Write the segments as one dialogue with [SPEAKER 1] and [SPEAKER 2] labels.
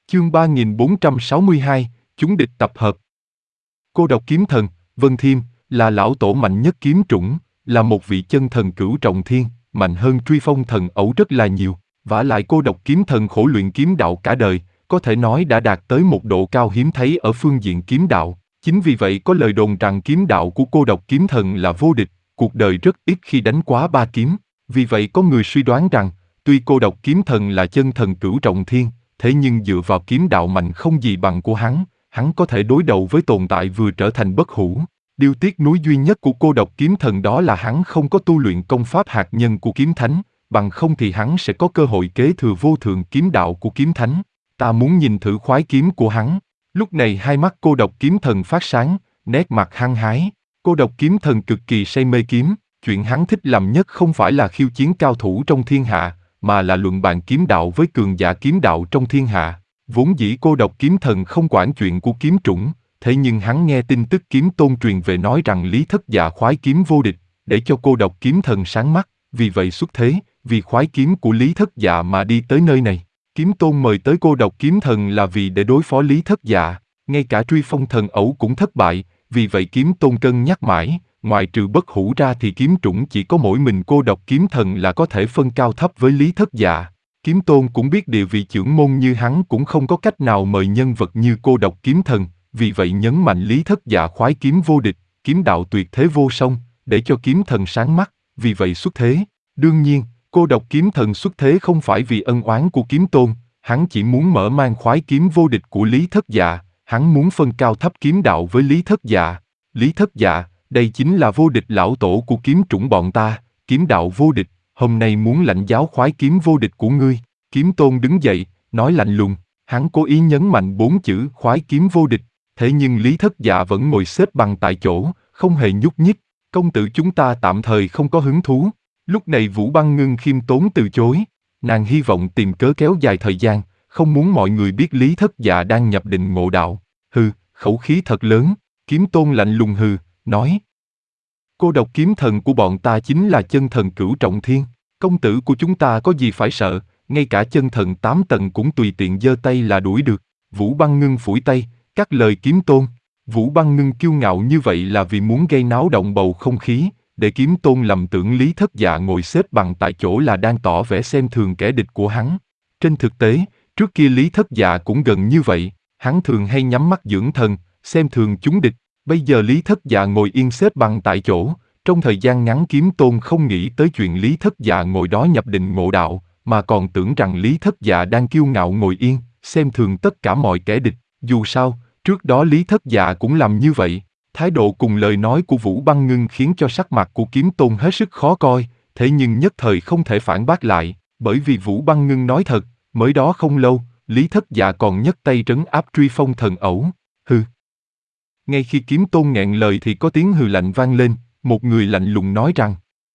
[SPEAKER 1] Chương 3462, chúng địch tập hợp. Cô độc kiếm thần, Vân Thiêm, là lão tổ mạnh nhất kiếm chủng, là một vị chân thần cửu trọng thiên, mạnh hơn Truy Phong thần ẩu rất là nhiều. Vả lại cô độc kiếm thần khổ luyện kiếm đạo cả đời, có thể nói đã đạt tới một độ cao hiếm thấy ở phương diện kiếm đạo. Chính vì vậy có lời đồn rằng kiếm đạo của cô độc kiếm thần là vô địch, cuộc đời rất ít khi đánh quá 3 kiếm. Vì vậy có người suy đoán rằng, tuy cô độc kiếm thần là chân thần cửu trọng thiên, thế nhưng dựa vào kiếm đạo mạnh không gì bằng của hắn có thể đối đầu với tồn tại vừa trở thành bất hủ. Điều tiếc nuối duy nhất của cô độc kiếm thần đó là hắn không có tu luyện công pháp hạt nhân của kiếm thánh, bằng không thì hắn sẽ có cơ hội kế thừa vô thượng kiếm đạo của kiếm thánh. Ta muốn nhìn thử khoái kiếm của hắn. Lúc này hai mắt cô độc kiếm thần phát sáng, nét mặt hăng hái. Cô độc kiếm thần cực kỳ say mê kiếm, chuyện hắn thích làm nhất không phải là khiêu chiến cao thủ trong thiên hạ, mà là luận bàn kiếm đạo với cường giả kiếm đạo trong thiên hạ. Vốn dĩ cô độc kiếm thần không quản chuyện của kiếm chủng, thế nhưng hắn nghe tin tức kiếm tôn truyền về nói rằng Lý Thất Dạ khoái kiếm vô địch, để cho cô độc kiếm thần sáng mắt, vì vậy xuất thế, vì khoái kiếm của Lý Thất Dạ mà đi tới nơi này. Kiếm tôn mời tới cô độc kiếm thần là vì để đối phó Lý Thất Dạ, ngay cả Truy Phong thần ẩu cũng thất bại, vì vậy kiếm tôn cân nhắc mãi, ngoại trừ bất hủ ra thì kiếm chủng chỉ có mỗi mình cô độc kiếm thần là có thể phân cao thấp với Lý Thất Dạ. Kiếm tôn cũng biết địa vị trưởng môn như hắn cũng không có cách nào mời nhân vật như cô độc kiếm thần, vì vậy nhấn mạnh Lý Thất Dạ khoái kiếm vô địch, kiếm đạo tuyệt thế vô song, để cho kiếm thần sáng mắt, vì vậy xuất thế. Đương nhiên, cô độc kiếm thần xuất thế không phải vì ân oán của kiếm tôn, hắn chỉ muốn mở mang khoái kiếm vô địch của Lý Thất Dạ, hắn muốn phân cao thấp kiếm đạo với Lý Thất Dạ. Lý Thất Dạ, đây chính là vô địch lão tổ của kiếm chủng bọn ta, kiếm đạo vô địch, hôm nay muốn lãnh giáo khoái kiếm vô địch của ngươi. Kiếm tôn đứng dậy, nói lạnh lùng, hắn cố ý nhấn mạnh 4 chữ khoái kiếm vô địch, thế nhưng Lý Thất Dạ vẫn ngồi xếp bằng tại chỗ, không hề nhúc nhích. Công tử chúng ta tạm thời không có hứng thú. Lúc này Vũ Băng Ngưng khiêm tốn từ chối, nàng hy vọng tìm cớ kéo dài thời gian, không muốn mọi người biết Lý Thất Dạ đang nhập định ngộ đạo. Hừ, khẩu khí thật lớn. Kiếm tôn lạnh lùng hừ, nói. Cô độc kiếm thần của bọn ta chính là chân thần cửu trọng thiên, công tử của chúng ta có gì phải sợ, ngay cả chân thần 8 tầng cũng tùy tiện giơ tay là đuổi được. Vũ Băng Ngưng phủi tay, cắt lời kiếm tôn. Vũ Băng Ngưng kiêu ngạo như vậy là vì muốn gây náo động bầu không khí, để kiếm tôn lầm tưởng Lý Thất Dạ ngồi xếp bằng tại chỗ là đang tỏ vẻ xem thường kẻ địch của hắn. Trên thực tế, trước kia Lý Thất Dạ cũng gần như vậy, hắn thường hay nhắm mắt dưỡng thần, xem thường chúng địch. Bây giờ Lý Thất Dạ ngồi yên xếp bằng tại chỗ, trong thời gian ngắn kiếm tôn không nghĩ tới chuyện Lý Thất Dạ ngồi đó nhập định ngộ đạo, mà còn tưởng rằng Lý Thất Dạ đang kiêu ngạo ngồi yên, xem thường tất cả mọi kẻ địch. Dù sao, trước đó Lý Thất Dạ cũng làm như vậy. Thái độ cùng lời nói của Vũ Băng Ngưng khiến cho sắc mặt của kiếm tôn hết sức khó coi, thế nhưng nhất thời không thể phản bác lại, bởi vì Vũ Băng Ngưng nói thật, mới đó không lâu, Lý Thất Dạ còn nhấc tay trấn áp Truy Phong thần ẩu. Hừ. Ngay khi kiếm tôn nghẹn lời thì có tiếng hừ lạnh vang lên, một người lạnh lùng nói rằng: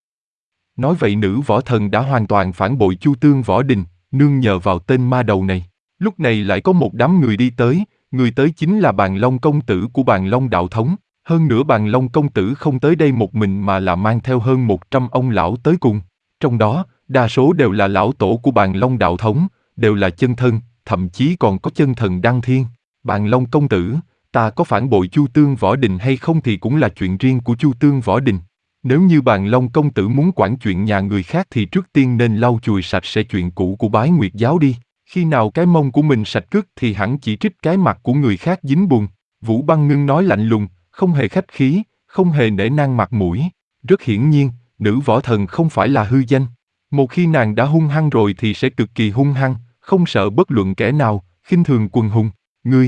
[SPEAKER 1] nói vậy nữ võ thần đã hoàn toàn phản bội Chu Tương Võ Đình, nương nhờ vào tên ma đầu này. Lúc này lại có một đám người đi tới, người tới chính là Bàn Long công tử của Bàn Long đạo thống. Hơn nữa Bàn Long công tử không tới đây một mình mà là mang theo hơn 100 ông lão tới cùng. Trong đó, đa số đều là lão tổ của Bàn Long đạo thống, đều là chân thân, thậm chí còn có chân thần đăng thiên. Bàn Long công tử, ta có phản bội Chu Tương Võ Đình hay không thì cũng là chuyện riêng của Chu Tương Võ Đình. Nếu như Bàn Long công tử muốn quản chuyện nhà người khác thì trước tiên nên lau chùi sạch sẽ chuyện cũ của Bái Nguyệt giáo đi. Khi nào cái mông của mình sạch cứt thì hẳn chỉ trích cái mặt của người khác dính bùn. Vũ Băng Ngưng nói lạnh lùng, không hề khách khí, không hề nể nang mặt mũi. Rất hiển nhiên, nữ võ thần không phải là hư danh. Một khi nàng đã hung hăng rồi thì sẽ cực kỳ hung hăng, không sợ bất luận kẻ nào, khinh thường quần hùng. Ngươi!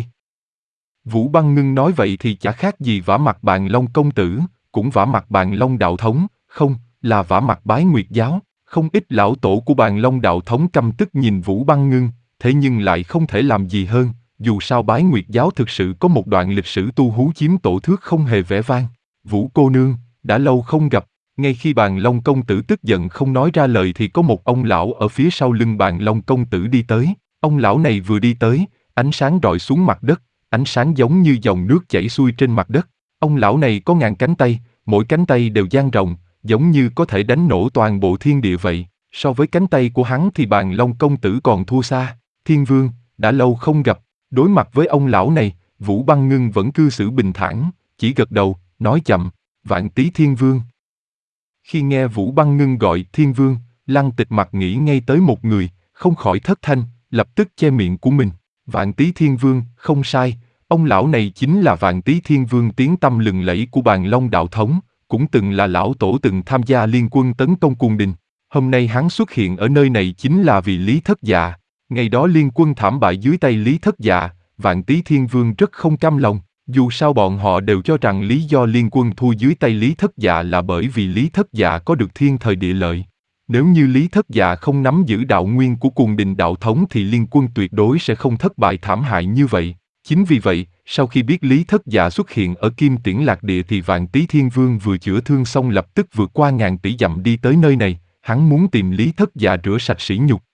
[SPEAKER 1] Vũ Băng Ngưng nói vậy thì chả khác gì vả mặt Bàn Long công tử, cũng vả mặt Bàn Long đạo thống, không, là vả mặt Bái Nguyệt giáo. Không ít lão tổ của Bàn Long đạo thống căm tức nhìn Vũ Băng Ngưng, thế nhưng lại không thể làm gì hơn, dù sao Bái Nguyệt giáo thực sự có một đoạn lịch sử tu hú chiếm tổ thước không hề vẻ vang. Vũ cô nương, đã lâu không gặp. Ngay khi Bàn Long công tử tức giận không nói ra lời thì có một ông lão ở phía sau lưng Bàn Long công tử đi tới. Ông lão này vừa đi tới, ánh sáng rọi xuống mặt đất, ánh sáng giống như dòng nước chảy xuôi trên mặt đất. Ông lão này có ngàn cánh tay, mỗi cánh tay đều dang rộng, giống như có thể đánh nổ toàn bộ thiên địa vậy. So với cánh tay của hắn thì Bàn Long công tử còn thua xa. Thiên vương, đã lâu không gặp. Đối mặt với ông lão này, Vũ Băng Ngưng vẫn cư xử bình thản, chỉ gật đầu, nói chậm, Vạn Tý Thiên Vương. Khi nghe Vũ Băng Ngưng gọi Thiên Vương, Lăng Tịch mặt nghĩ ngay tới một người, không khỏi thất thanh, lập tức che miệng của mình. Vạn Tý Thiên Vương, không sai, ông lão này chính là Vạn Tý Thiên Vương tiếng tăm lừng lẫy của Bàn Long đạo thống, cũng từng là lão tổ từng tham gia liên quân tấn công cung đình. Hôm nay hắn xuất hiện ở nơi này chính là vì Lý Thất Dạ. Ngày đó liên quân thảm bại dưới tay Lý Thất Dạ, Vạn Tý Thiên Vương rất không cam lòng. Dù sao bọn họ đều cho rằng lý do liên quân thua dưới tay Lý Thất Dạ là bởi vì Lý Thất Dạ có được thiên thời địa lợi. Nếu như Lý Thất Dạ không nắm giữ đạo nguyên của Cuồng Đình đạo thống thì liên quân tuyệt đối sẽ không thất bại thảm hại như vậy. Chính vì vậy, sau khi biết Lý Thất Dạ xuất hiện ở Kim Tiễn Lạc Địa thì Vạn Tý Thiên Vương vừa chữa thương xong lập tức vượt qua ngàn tỷ dặm đi tới nơi này, hắn muốn tìm Lý Thất Dạ rửa sạch sỉ nhục.